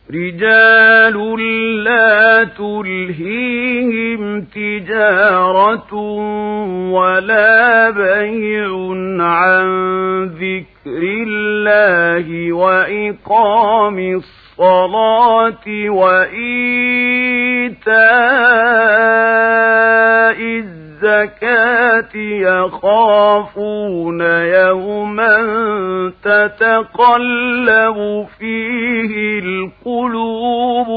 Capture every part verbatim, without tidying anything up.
رجال لا تلهيهم تجارة ولا بيع عن ذكر الله وإقام الصلاة وإيتاء الزكاة يخافون يوما تتقلب فيه القلوب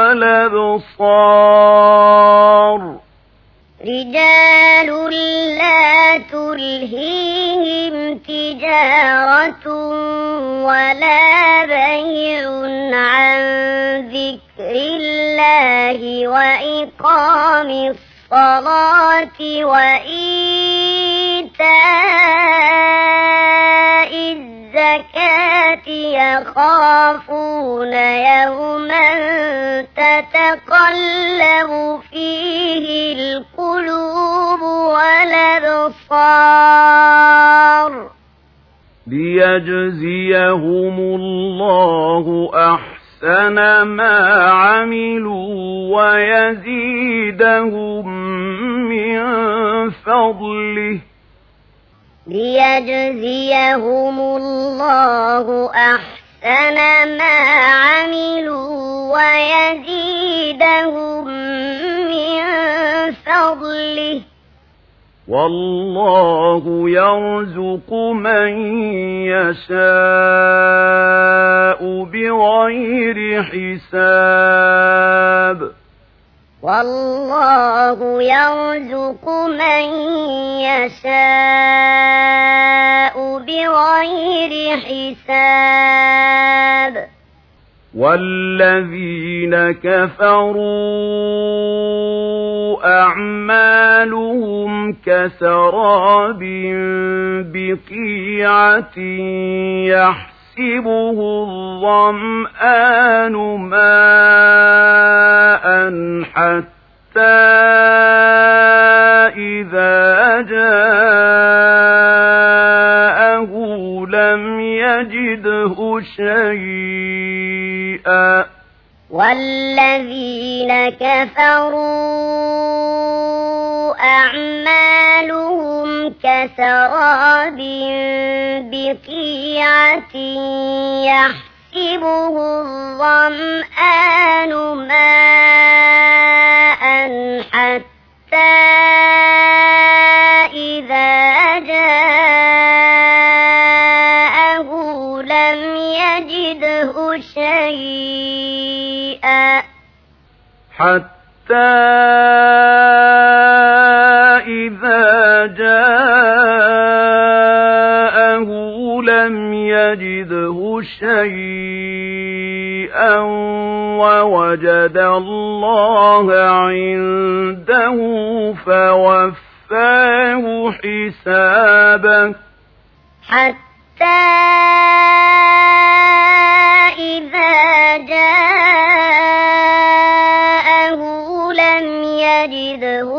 والأبصار رجال لا تلهيهم تجارة ولا بيع عن ذكر الله وإقام الصلاة وإيتاء الزكاة يخافون يوما تتقلب فيه القلوب والأبصار ليجزيهم الله أحسن ما عملوا ويزيدهم من فضله ليجزيهم الله أحسن ما عملوا ويزيدهم من فضله والله يرزق من يشاء بغير حساب والله يرزق من يشاء بغير حساب والذين كفروا أعمالهم كسراب بقيعة يحسبه الظمآن ماء حتى إذا جاءه لم يجده شيئا والذين كفروا أعمالهم كسراب بقيعة يحسبه الظمآن ماء حتى إذا جاءه لم يجده شيئا حتى إذا جاءه لم يجده شيئا ووجد الله عنده فوفاه حسابه حتى إذا جاءه لم يجده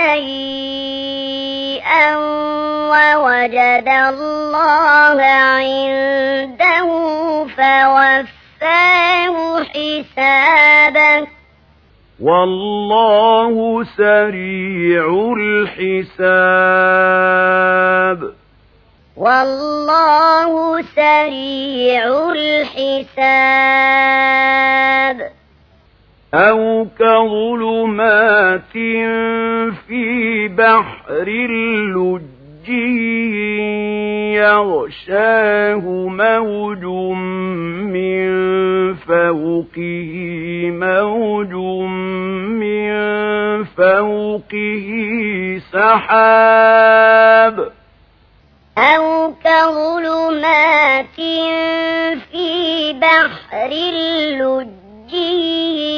شيئا ووجد الله عنده فوفاه حسابه والله سريع الحساب والله سريع الحساب أو كظلمات في بحر لجي يغشاه موج من فوقه موج من فوقه سحاب أو كظلمات في بحر لجي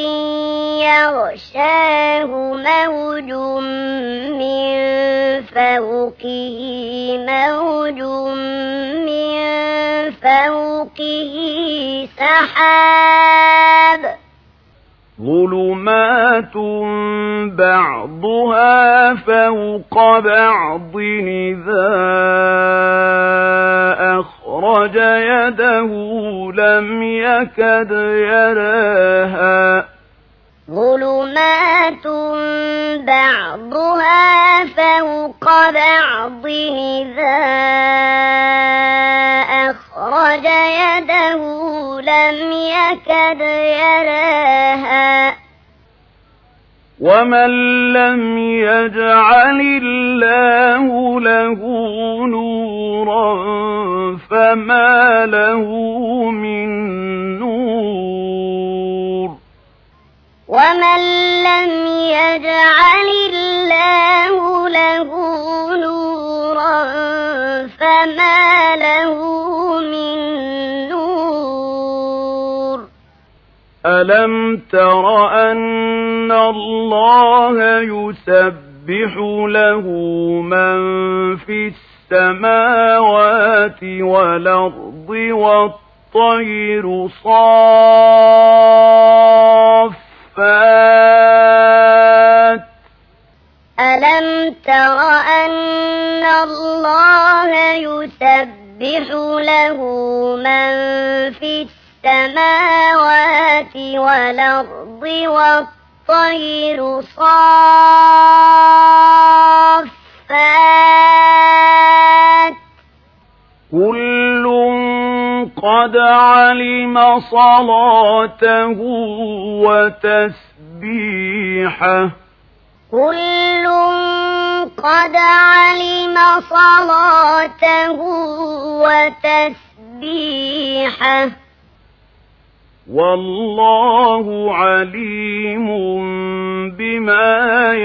يغشاه موج من فوقه موج من فوقه سحاب ظلمات بعضها فوق بعض إذا أخرج يده لم يكد يراها ظلمات بعضها فوق بعض إذا أخرج يده لم يكد يراها ومن لم يجعل الله له نورا فما له من نور ومن لم يجعل الله له نورا فما له من نور ألم تر أن الله يسبح له من في السماوات والأرض والطير صافات ألم تر أن الله يسبح له من في السماوات والأرض والطير صافات كل قد علم صلاته وتسبيحه كل قد علم صلاته وتسبيحه والله عليم بما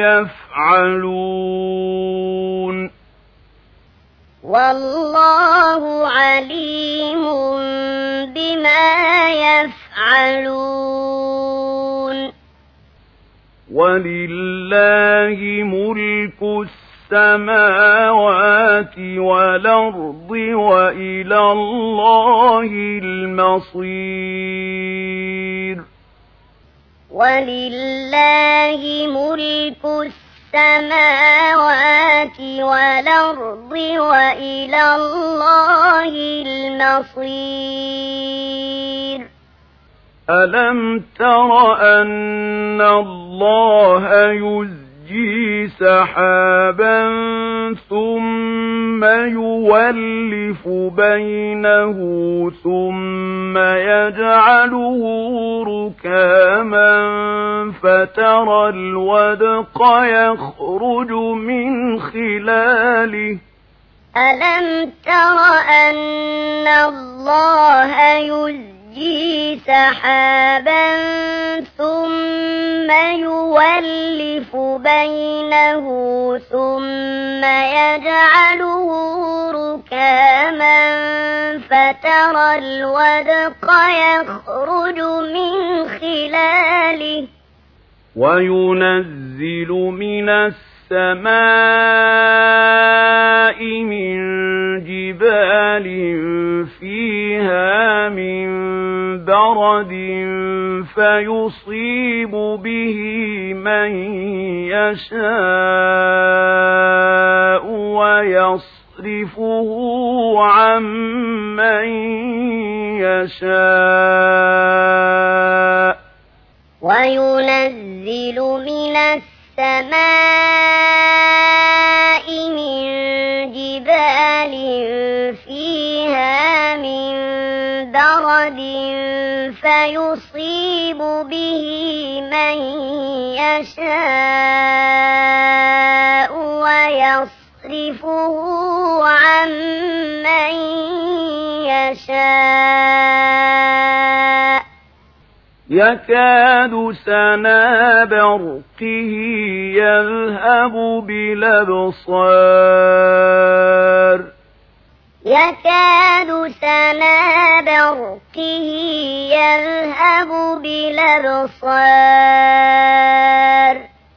يفعلون والله عليم بما يفعلون ولله ملك السماوات والأرض وإلى الله المصير ولله ملك السماوات والأرض وإلى الله المصير ألم تر أن الله يزجي سحابا ثم يولف بينه ثم يجعله ركاما فترى الودق يخرج من خلاله ألم تر أن الله يزجي يزجي سحابا ثم يولف بينه ثم يجعله ركاما فترى الودق يخرج من خلاله وينزل من السماء من جبال فيها من برد فيصيب به من يشاء ويصرفه عن من يشاء وينزل من السماء من جبال فيها من برد فيصيب به من يشاء ويصرفه عن من يشاء يكاد سنا برقه يذهب بالأبصار يكاد سنا برقه يذهب بالأبصار